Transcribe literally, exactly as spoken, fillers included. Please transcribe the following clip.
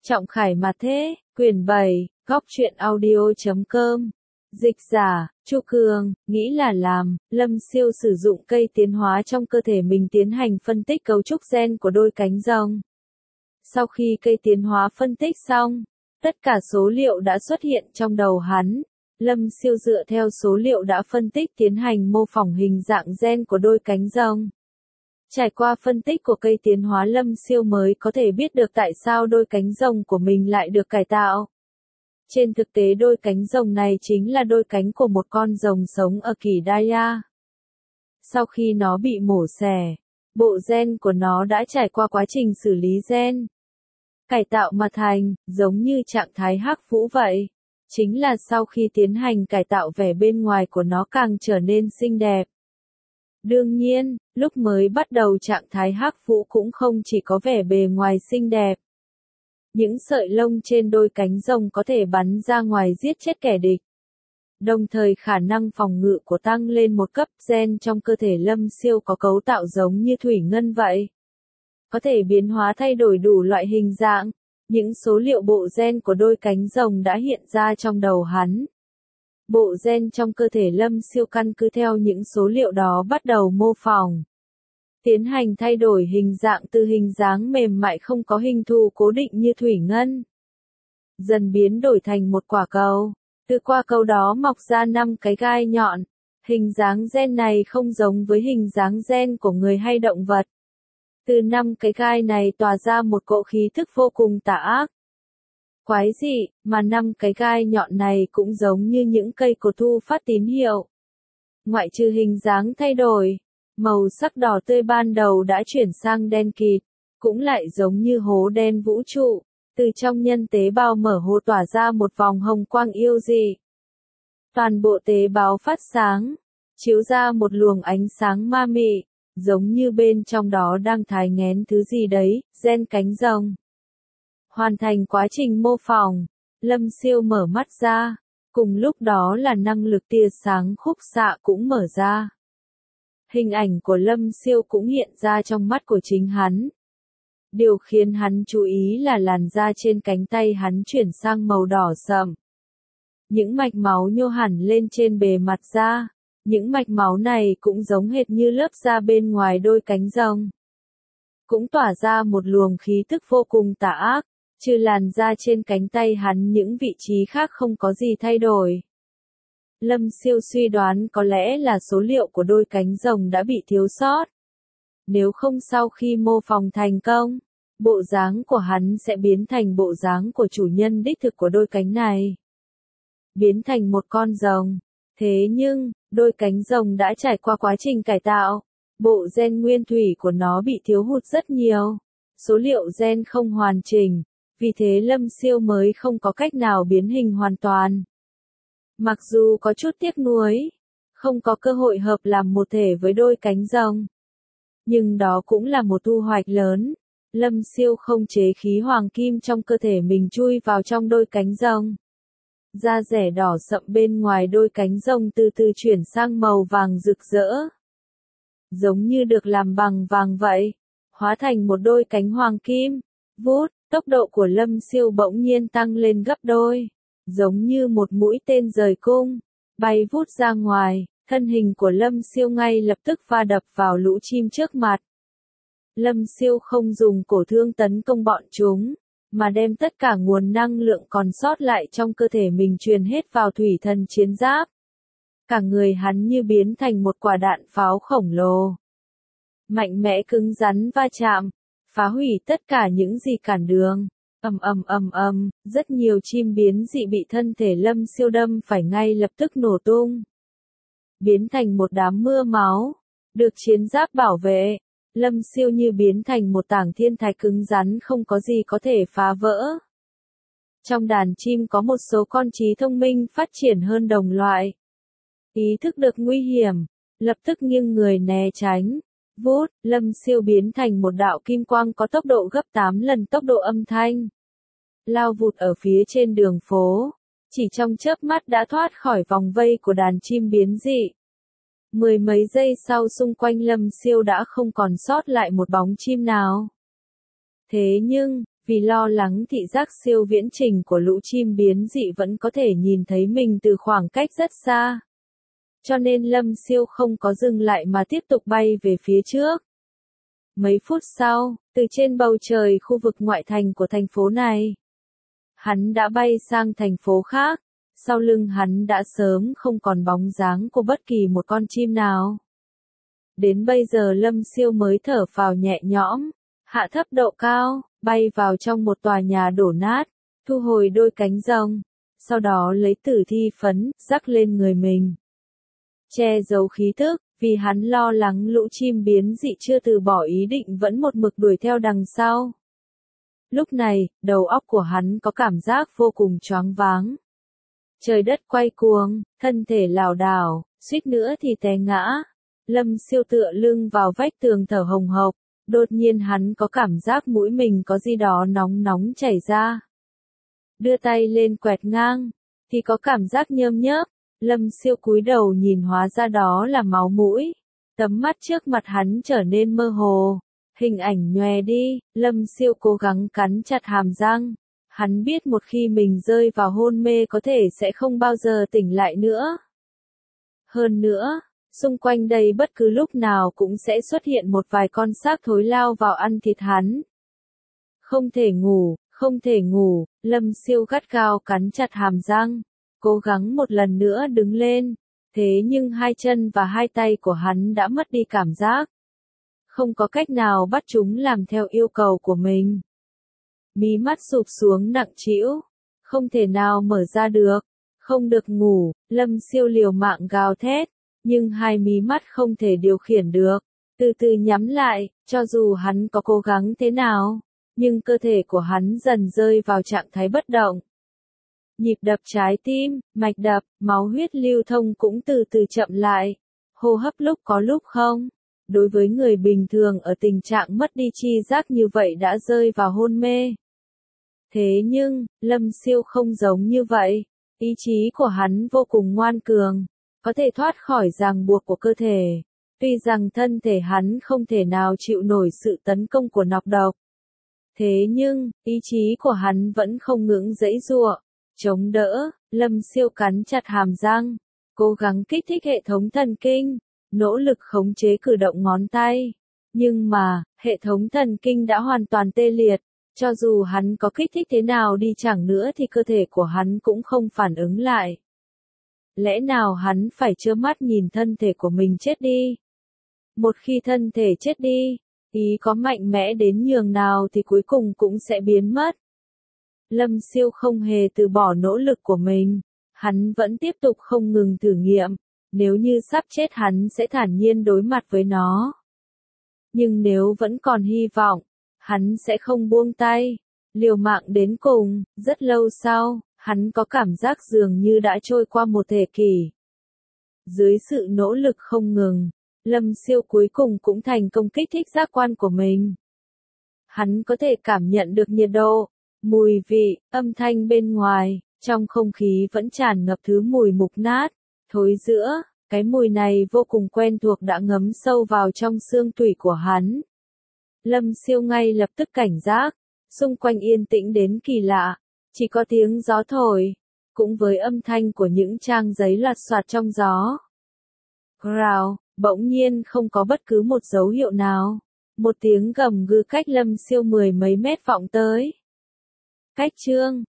Trọng Khải mà thế, quyển bảy, góc truyện audio chấm com. Dịch giả, Chu Cường, nghĩ là làm, Lâm Siêu sử dụng cây tiến hóa trong cơ thể mình tiến hành phân tích cấu trúc gen của đôi cánh rồng. Sau khi cây tiến hóa phân tích xong, tất cả số liệu đã xuất hiện trong đầu hắn. Lâm Siêu dựa theo số liệu đã phân tích tiến hành mô phỏng hình dạng gen của đôi cánh rồng. Trải qua phân tích của cây tiến hóa, Lâm Siêu mới có thể biết được tại sao đôi cánh rồng của mình lại được cải tạo. Trên thực tế đôi cánh rồng này chính là đôi cánh của một con rồng sống ở kỷ Daya. Sau khi nó bị mổ xẻ, bộ gen của nó đã trải qua quá trình xử lý gen, cải tạo mà thành, giống như trạng thái hắc vũ vậy. Chính là sau khi tiến hành cải tạo, vẻ bên ngoài của nó càng trở nên xinh đẹp. Đương nhiên, lúc mới bắt đầu trạng thái hắc vũ cũng không chỉ có vẻ bề ngoài xinh đẹp. Những sợi lông trên đôi cánh rồng có thể bắn ra ngoài giết chết kẻ địch. Đồng thời khả năng phòng ngự của tăng lên một cấp. Gen trong cơ thể Lâm Siêu có cấu tạo giống như thủy ngân vậy. Có thể biến hóa thay đổi đủ loại hình dạng. Những số liệu bộ gen của đôi cánh rồng đã hiện ra trong đầu hắn. Bộ gen trong cơ thể Lâm Siêu căn cứ theo những số liệu đó bắt đầu mô phỏng. Tiến hành thay đổi hình dạng từ hình dáng mềm mại không có hình thù cố định như thủy ngân. Dần biến đổi thành một quả cầu. Từ quả cầu đó mọc ra năm cái gai nhọn. Hình dáng gen này không giống với hình dáng gen của người hay động vật. Từ năm cái gai này tỏa ra một cỗ khí thức vô cùng tà ác. Quái dị, mà năm cái gai nhọn này cũng giống như những cây cột thu phát tín hiệu. Ngoại trừ hình dáng thay đổi, màu sắc đỏ tươi ban đầu đã chuyển sang đen kịt, cũng lại giống như hố đen vũ trụ, từ trong nhân tế bào mở hồ tỏa ra một vòng hồng quang yêu dị. Toàn bộ tế bào phát sáng, chiếu ra một luồng ánh sáng ma mị, giống như bên trong đó đang thai nghén thứ gì đấy, gen cánh rồng. Hoàn thành quá trình mô phỏng, Lâm Siêu mở mắt ra, cùng lúc đó là năng lực tia sáng khúc xạ cũng mở ra. Hình ảnh của Lâm Siêu cũng hiện ra trong mắt của chính hắn. Điều khiến hắn chú ý là làn da trên cánh tay hắn chuyển sang màu đỏ sậm. Những mạch máu nhô hẳn lên trên bề mặt da, những mạch máu này cũng giống hệt như lớp da bên ngoài đôi cánh rồng. Cũng tỏa ra một luồng khí tức vô cùng tà ác. Trừ làn da trên cánh tay hắn, những vị trí khác không có gì thay đổi. Lâm Siêu suy đoán có lẽ là số liệu của đôi cánh rồng đã bị thiếu sót. Nếu không sau khi mô phỏng thành công, bộ dáng của hắn sẽ biến thành bộ dáng của chủ nhân đích thực của đôi cánh này. Biến thành một con rồng. Thế nhưng, đôi cánh rồng đã trải qua quá trình cải tạo. Bộ gen nguyên thủy của nó bị thiếu hụt rất nhiều. Số liệu gen không hoàn chỉnh. Vì thế Lâm Siêu mới không có cách nào biến hình hoàn toàn. Mặc dù có chút tiếc nuối, không có cơ hội hợp làm một thể với đôi cánh rồng. Nhưng đó cũng là một thu hoạch lớn. Lâm Siêu không chế khí hoàng kim trong cơ thể mình chui vào trong đôi cánh rồng. Da rẻ đỏ sậm bên ngoài đôi cánh rồng từ từ chuyển sang màu vàng rực rỡ. Giống như được làm bằng vàng vậy, hóa thành một đôi cánh hoàng kim. Vút. Tốc độ của Lâm Siêu bỗng nhiên tăng lên gấp đôi, giống như một mũi tên rời cung, bay vút ra ngoài, thân hình của Lâm Siêu ngay lập tức va đập vào lũ chim trước mặt. Lâm Siêu không dùng cổ thương tấn công bọn chúng, mà đem tất cả nguồn năng lượng còn sót lại trong cơ thể mình truyền hết vào thủy thần chiến giáp. Cả người hắn như biến thành một quả đạn pháo khổng lồ. Mạnh mẽ cứng rắn va chạm. Phá hủy tất cả những gì cản đường. Ầm ầm ầm ầm, rất nhiều chim biến dị bị thân thể Lâm Siêu đâm phải ngay lập tức nổ tung. Biến thành một đám mưa máu. Được chiến giáp bảo vệ, Lâm Siêu như biến thành một tảng thiên thạch cứng rắn không có gì có thể phá vỡ. Trong đàn chim có một số con trí thông minh phát triển hơn đồng loại. Ý thức được nguy hiểm, lập tức nghiêng người né tránh. Vút, Lâm Siêu biến thành một đạo kim quang có tốc độ gấp tám lần tốc độ âm thanh. Lao vụt ở phía trên đường phố, chỉ trong chớp mắt đã thoát khỏi vòng vây của đàn chim biến dị. Mười mấy giây sau xung quanh Lâm Siêu đã không còn sót lại một bóng chim nào. Thế nhưng, Vì lo lắng thị giác siêu viễn trình của lũ chim biến dị vẫn có thể nhìn thấy mình từ khoảng cách rất xa. Cho nên Lâm Siêu không có dừng lại mà tiếp tục bay về phía trước. Mấy phút sau, từ trên bầu trời khu vực ngoại thành của thành phố này, hắn đã bay sang thành phố khác, sau lưng hắn đã sớm không còn bóng dáng của bất kỳ một con chim nào. Đến bây giờ Lâm Siêu mới thở phào nhẹ nhõm, hạ thấp độ cao, bay vào trong một tòa nhà đổ nát, thu hồi đôi cánh rồng, sau đó lấy tử thi phấn, rắc lên người mình. Che giấu khí tức, vì hắn lo lắng lũ chim biến dị chưa từ bỏ ý định vẫn một mực đuổi theo đằng sau. Lúc này, đầu óc của hắn có cảm giác vô cùng choáng váng. Trời đất quay cuồng, thân thể lảo đảo, suýt nữa thì té ngã. Lâm Siêu tựa lưng vào vách tường thở hồng hộc, đột nhiên hắn có cảm giác mũi mình có gì đó nóng nóng chảy ra. Đưa tay lên quẹt ngang, thì có cảm giác nhơm nhớp. Lâm Siêu cúi đầu nhìn hóa ra đó là máu mũi. Tấm mắt trước mặt hắn trở nên mơ hồ. Hình ảnh nhòe đi, Lâm Siêu cố gắng cắn chặt hàm răng. Hắn biết một khi mình rơi vào hôn mê có thể sẽ không bao giờ tỉnh lại nữa. Hơn nữa, xung quanh đây bất cứ lúc nào cũng sẽ xuất hiện một vài con xác thối lao vào ăn thịt hắn. Không thể ngủ, không thể ngủ, Lâm Siêu gắt gao cắn chặt hàm răng. Cố gắng một lần nữa đứng lên, thế nhưng hai chân và hai tay của hắn đã mất đi cảm giác. Không có cách nào bắt chúng làm theo yêu cầu của mình. Mí mắt sụp xuống nặng trĩu, không thể nào mở ra được, không được ngủ, Lâm Siêu liều mạng gào thét, nhưng hai mí mắt không thể điều khiển được, từ từ nhắm lại, cho dù hắn có cố gắng thế nào, nhưng cơ thể của hắn dần rơi vào trạng thái bất động. Nhịp đập trái tim, mạch đập, máu huyết lưu thông cũng từ từ chậm lại, hô hấp lúc có lúc không. Đối với người bình thường ở tình trạng mất đi tri giác như vậy đã rơi vào hôn mê. Thế nhưng, Lâm Siêu không giống như vậy, ý chí của hắn vô cùng ngoan cường, có thể thoát khỏi ràng buộc của cơ thể. Tuy rằng thân thể hắn không thể nào chịu nổi sự tấn công của nọc độc. Thế nhưng, ý chí của hắn vẫn không ngừng giãy giụa, chống đỡ. Lâm Siêu cắn chặt hàm răng, cố gắng kích thích hệ thống thần kinh, nỗ lực khống chế cử động ngón tay. Nhưng mà, hệ thống thần kinh đã hoàn toàn tê liệt, cho dù hắn có kích thích thế nào đi chẳng nữa thì cơ thể của hắn cũng không phản ứng lại. Lẽ nào hắn phải trơ mắt nhìn thân thể của mình chết đi? Một khi thân thể chết đi, ý có mạnh mẽ đến nhường nào thì cuối cùng cũng sẽ biến mất. Lâm Siêu không hề từ bỏ nỗ lực của mình, hắn vẫn tiếp tục không ngừng thử nghiệm, nếu như sắp chết hắn sẽ thản nhiên đối mặt với nó. Nhưng nếu vẫn còn hy vọng, hắn sẽ không buông tay, liều mạng đến cùng. Rất lâu sau, hắn có cảm giác dường như đã trôi qua một thế kỷ. Dưới sự nỗ lực không ngừng, Lâm Siêu cuối cùng cũng thành công kích thích giác quan của mình. Hắn có thể cảm nhận được nhiệt độ, mùi vị, âm thanh bên ngoài, trong không khí vẫn tràn ngập thứ mùi mục nát, thối rữa. Cái mùi này vô cùng quen thuộc đã ngấm sâu vào trong xương tủy của hắn. Lâm Siêu ngay lập tức cảnh giác, xung quanh yên tĩnh đến kỳ lạ, chỉ có tiếng gió thổi, cũng với âm thanh của những trang giấy loạt soạt trong gió. Rào, bỗng nhiên không có bất cứ một dấu hiệu nào, một tiếng gầm gừ cách Lâm Siêu mười mấy mét vọng tới. Cách chương